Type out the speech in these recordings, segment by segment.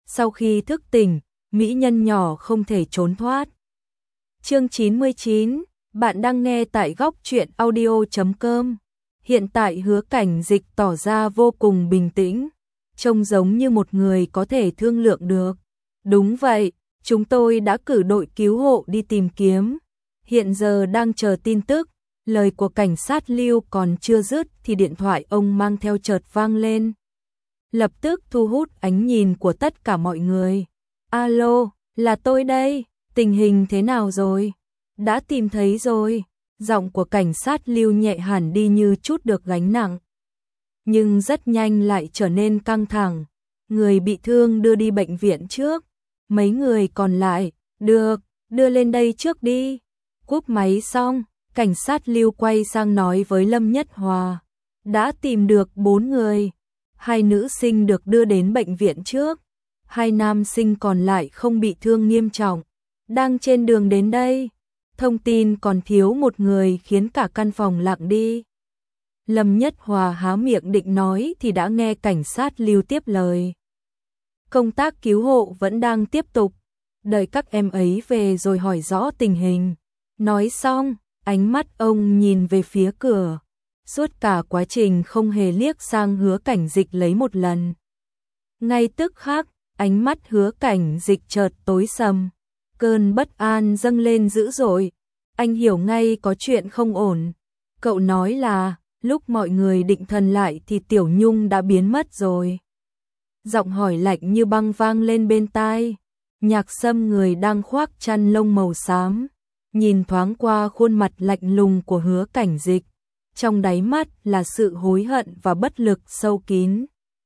Sau khi thức tỉnh, mỹ nhân nhỏ không thể trốn thoát. Chương 99, bạn đang nghe tại góc truyện audio.com. Hiện tại Hứa Cảnh Dịch tỏ ra vô cùng bình tĩnh, trông giống như một người có thể thương lượng được. Đúng vậy, chúng tôi đã cử đội cứu hộ đi tìm kiếm. Hiện giờ đang chờ tin tức. Lời của cảnh sát Lưu còn chưa dứt thì điện thoại ông mang theo chợt vang lên. Lập tức thu hút ánh nhìn của tất cả mọi người. Alo, là tôi đây, tình hình thế nào rồi? Đã tìm thấy rồi. Giọng của cảnh sát Lưu nhẹ hẳn đi như chút được gánh nặng. Nhưng rất nhanh lại trở nên căng thẳng. Người bị thương đưa đi bệnh viện trước. Mấy người còn lại, được, đưa lên đây trước đi. Cúp máy xong, cảnh sát Lưu quay sang nói với Lâm Nhất Hòa. Đã tìm được 4 người. 2 nữ sinh được đưa đến bệnh viện trước. 2 nam sinh còn lại không bị thương nghiêm trọng. Đang trên đường đến đây. Thông tin còn thiếu một người khiến cả căn phòng lặng đi. Lâm Nhất Hòa há miệng định nói thì đã nghe cảnh sát Lưu tiếp lời. Công tác cứu hộ vẫn đang tiếp tục. Đợi các em ấy về rồi hỏi rõ tình hình. Nói xong, ánh mắt ông nhìn về phía cửa. Suốt cả quá trình không hề liếc sang Hứa Cảnh Dịch lấy một lần. Ngay tức khắc, ánh mắt Hứa Cảnh Dịch chợt tối sầm. Cơn bất an dâng lên dữ dội. Anh hiểu ngay có chuyện không ổn. Cậu nói là, lúc mọi người định thần lại thì Tiểu Nhung đã biến mất rồi. Giọng hỏi lạnh như băng vang lên bên tai. Nhạc Sâm người đang khoác chăn lông màu xám. Nhìn thoáng qua khuôn mặt lạnh lùng của Hứa Cảnh Dịch. Trong đáy mắt là sự hối hận và bất lực sâu kín.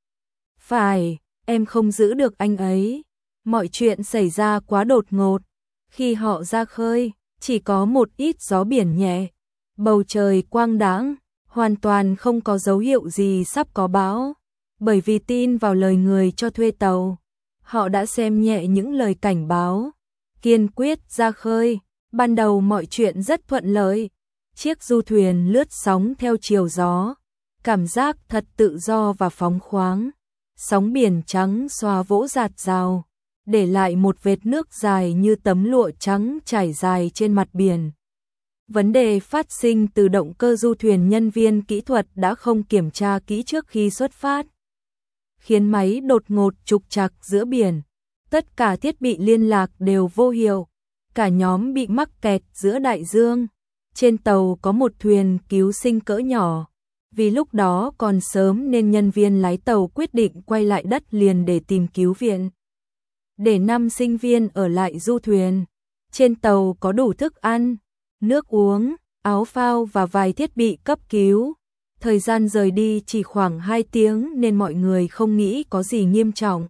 Phải, em không giữ được anh ấy. Mọi chuyện xảy ra quá đột ngột. Khi họ ra khơi, chỉ có một ít gió biển nhẹ. Bầu trời quang đãng, hoàn toàn không có dấu hiệu gì sắp có bão. Bởi vì tin vào lời người cho thuê tàu, họ đã xem nhẹ những lời cảnh báo. Kiên quyết ra khơi, ban đầu mọi chuyện rất thuận lợi. Chiếc du thuyền lướt sóng theo chiều gió, cảm giác thật tự do và phóng khoáng. Sóng biển trắng xóa vỗ rạt rào, để lại một vệt nước dài như tấm lụa trắng trải dài trên mặt biển. Vấn đề phát sinh từ động cơ du thuyền, nhân viên kỹ thuật đã không kiểm tra kỹ trước khi xuất phát, khiến máy đột ngột trục trặc giữa biển. Tất cả thiết bị liên lạc đều vô hiệu, cả nhóm bị mắc kẹt giữa đại dương. Trên tàu có một thuyền cứu sinh cỡ nhỏ. Vì lúc đó còn sớm nên nhân viên lái tàu quyết định quay lại đất liền để tìm cứu viện. Để 5 sinh viên ở lại du thuyền. Trên tàu có đủ thức ăn, nước uống, áo phao và vài thiết bị cấp cứu. Thời gian rời đi chỉ khoảng 2 tiếng nên mọi người không nghĩ có gì nghiêm trọng.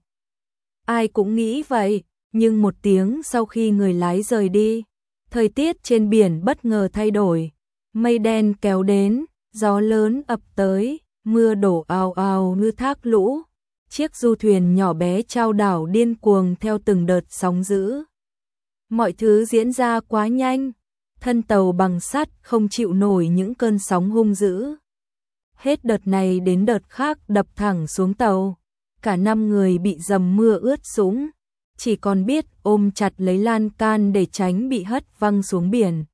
Ai cũng nghĩ vậy, nhưng 1 tiếng sau khi người lái rời đi, thời tiết trên biển bất ngờ thay đổi. Mây đen kéo đến, gió lớn ập tới, mưa đổ ào ào như thác lũ. Chiếc du thuyền nhỏ bé chao đảo điên cuồng theo từng đợt sóng dữ. Mọi thứ diễn ra quá nhanh, thân tàu bằng sắt không chịu nổi những cơn sóng hung dữ. Hết đợt này đến đợt khác đập thẳng xuống tàu. Cả 5 người bị dầm mưa ướt sũng, chỉ còn biết ôm chặt lấy lan can để tránh bị hất văng xuống biển.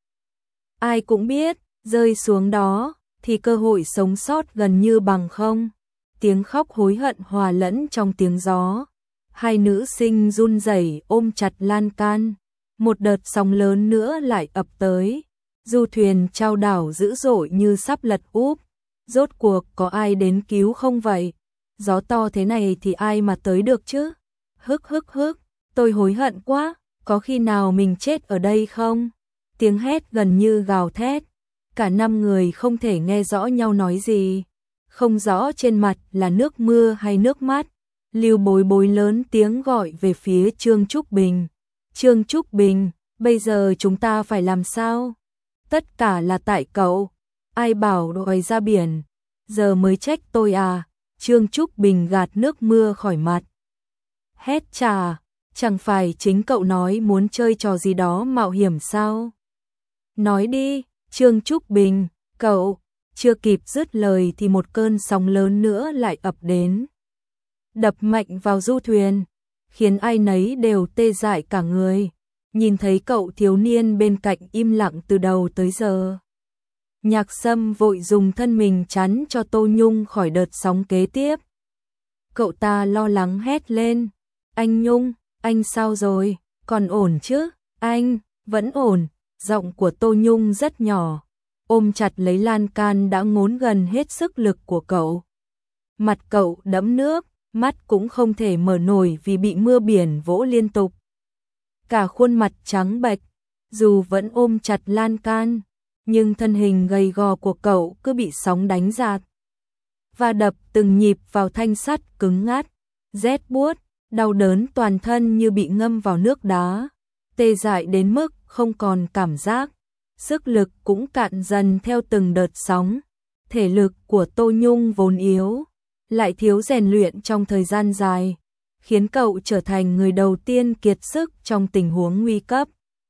Ai cũng biết, rơi xuống đó thì cơ hội sống sót gần như bằng không. Tiếng khóc hối hận hòa lẫn trong tiếng gió. 2 nữ sinh run rẩy ôm chặt lan can. Một đợt sóng lớn nữa lại ập tới. Du thuyền chao đảo dữ dội như sắp lật úp. Rốt cuộc có ai đến cứu không vậy? Gió to thế này thì ai mà tới được chứ? Hức hức hức, tôi hối hận quá, có khi nào mình chết ở đây không? Tiếng hét gần như gào thét. Cả 5 người không thể nghe rõ nhau nói gì. Không rõ trên mặt là nước mưa hay nước mắt. Lưu Bối Bối lớn tiếng gọi về phía Trương Trúc Bình. Trương Trúc Bình, bây giờ chúng ta phải làm sao? Tất cả là tại cậu. Ai bảo đòi ra biển? Giờ mới trách tôi à? Trương Trúc Bình gạt nước mưa khỏi mặt. Hét chà, chẳng phải chính cậu nói muốn chơi trò gì đó mạo hiểm sao? Nói đi, Trương Trúc Bình, cậu. Chưa kịp dứt lời thì một cơn sóng lớn nữa lại ập đến. Đập mạnh vào du thuyền. khiến ai nấy đều tê dại cả người. Nhìn thấy cậu thiếu niên bên cạnh im lặng từ đầu tới giờ. Nhạc Sâm vội dùng thân mình chắn cho Tô Nhung khỏi đợt sóng kế tiếp. Cậu ta lo lắng hét lên, anh Nhung, anh sao rồi, còn ổn chứ? Anh, vẫn ổn, giọng của Tô Nhung rất nhỏ, ôm chặt lấy lan can đã ngốn gần hết sức lực của cậu. Mặt cậu đẫm nước, mắt cũng không thể mở nổi vì bị mưa biển vỗ liên tục. Cả khuôn mặt trắng bệch, dù vẫn ôm chặt lan can, nhưng thân hình gầy gò của cậu cứ bị sóng đánh rạt. Và đập từng nhịp vào thanh sắt cứng ngắt, rét buốt, đau đớn toàn thân như bị ngâm vào nước đá, tê dại đến mức không còn cảm giác, sức lực cũng cạn dần theo từng đợt sóng. Thể lực của Tô Nhung vốn yếu, lại thiếu rèn luyện trong thời gian dài, khiến cậu trở thành người đầu tiên kiệt sức trong tình huống nguy cấp.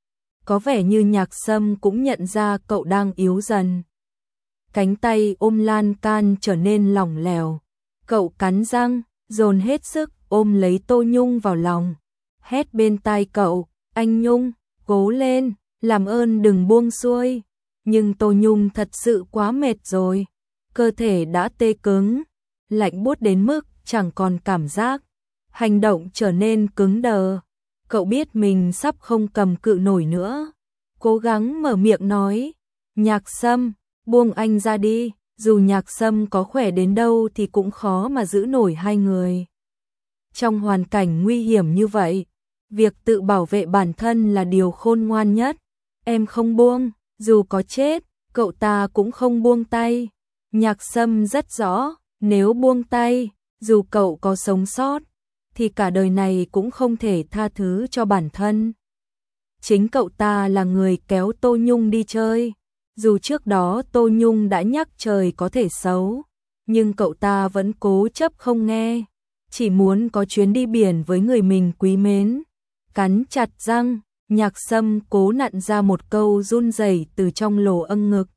Có vẻ như Nhạc Sâm cũng nhận ra cậu đang yếu dần. Cánh tay ôm lan can trở nên lỏng lẻo, cậu cắn răng, dồn hết sức ôm lấy Tô Nhung vào lòng, hét bên tai cậu, anh Nhung, cố lên, làm ơn đừng buông xuôi. Nhưng Tô Nhung thật sự quá mệt rồi, cơ thể đã tê cứng, lạnh buốt đến mức chẳng còn cảm giác, hành động trở nên cứng đờ. Cậu biết mình sắp không cầm cự nổi nữa, cố gắng mở miệng nói, Nhạc Sâm, buông anh ra đi. Dù Nhạc Sâm có khỏe đến đâu thì cũng khó mà giữ nổi hai người. Trong hoàn cảnh nguy hiểm như vậy, việc tự bảo vệ bản thân là điều khôn ngoan nhất. Em không buông, dù có chết, cậu ta cũng không buông tay. Nhạc Sâm rất rõ, nếu buông tay, dù cậu có sống sót, thì cả đời này cũng không thể tha thứ cho bản thân. Chính cậu ta là người kéo Tô Nhung đi chơi. Dù trước đó Tô Nhung đã nhắc trời có thể xấu, nhưng cậu ta vẫn cố chấp không nghe, chỉ muốn có chuyến đi biển với người mình quý mến. Cắn chặt răng, Nhạc Sâm cố nặn ra một câu run rẩy từ trong lỗ âng ngực.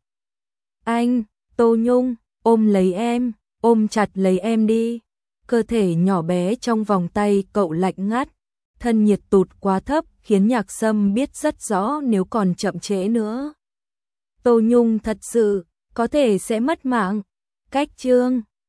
Anh, Tô Nhung, ôm lấy em, ôm chặt lấy em đi. Cơ thể nhỏ bé trong vòng tay cậu lạnh ngắt, thân nhiệt tụt quá thấp khiến Nhạc Sâm biết rất rõ nếu còn chậm trễ nữa, Tô Nhung thật sự có thể sẽ mất mạng. Cách chương